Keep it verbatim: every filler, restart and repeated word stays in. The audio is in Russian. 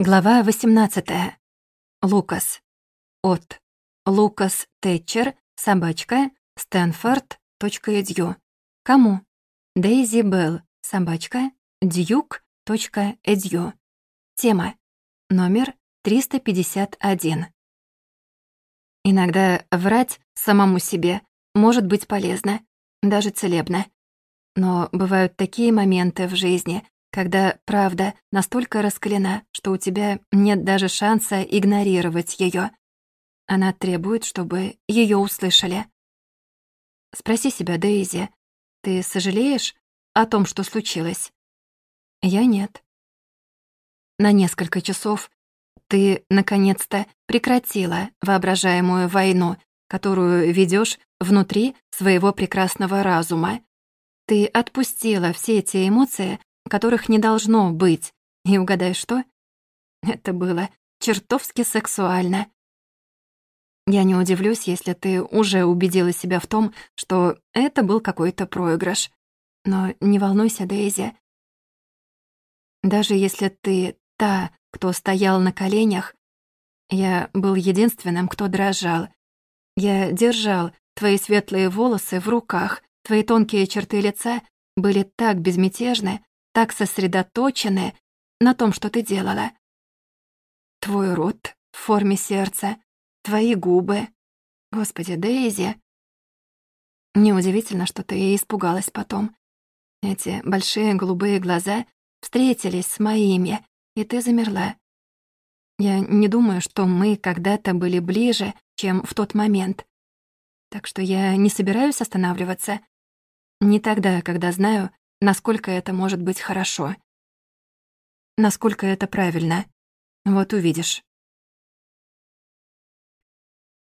Глава восемнадцатая. Лукас. От Лукас Тэтчер, собачка, Стэнфорд.эдью. Кому? Дейзи Белл, собачка, Дьюк.эдью. Тема. Номер триста пятьдесят один. Иногда врать самому себе может быть полезно, даже целебно. Но бывают такие моменты в жизни, когда правда настолько раскалена, что у тебя нет даже шанса игнорировать её. Она требует, чтобы её услышали. Спроси себя, Дейзи, ты сожалеешь о том, что случилось? Я нет. На несколько часов ты, наконец-то, прекратила воображаемую войну, которую ведёшь внутри своего прекрасного разума. Ты отпустила все эти эмоции, которых не должно быть. И угадай, что? Это было чертовски сексуально. Я не удивлюсь, если ты уже убедила себя в том, что это был какой-то проигрыш. Но не волнуйся, Дейзи. Даже если ты та, кто стоял на коленях, я был единственным, кто дрожал. Я держал твои светлые волосы в руках, твои тонкие черты лица были так безмятежны, так сосредоточены на том, что ты делала. Твой рот в форме сердца, твои губы. Господи, Дейзи. Неудивительно, что ты испугалась потом. Эти большие голубые глаза встретились с моими, и ты замерла. Я не думаю, что мы когда-то были ближе, чем в тот момент. Так что я не собираюсь останавливаться. Не тогда, когда знаю, насколько это может быть хорошо. Насколько это правильно. Вот увидишь.